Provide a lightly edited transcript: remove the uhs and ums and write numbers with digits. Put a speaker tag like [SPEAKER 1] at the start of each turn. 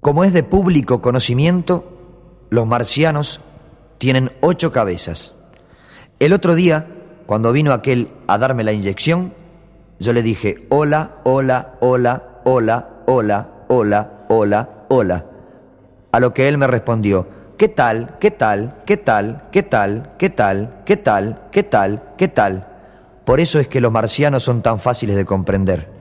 [SPEAKER 1] Como es de público conocimiento, los marcianos tienen 8 cabezas. El otro día, cuando vino aquel a darme la inyección, yo le dije: hola, hola, hola, hola, hola, hola, hola, hola. A lo que él me respondió: ¿qué tal? ¿Qué tal? ¿Qué tal? ¿Qué tal? ¿Qué tal? ¿Qué tal? ¿Qué tal? ¿Qué tal? Por eso es que los marcianos son tan fáciles de comprender.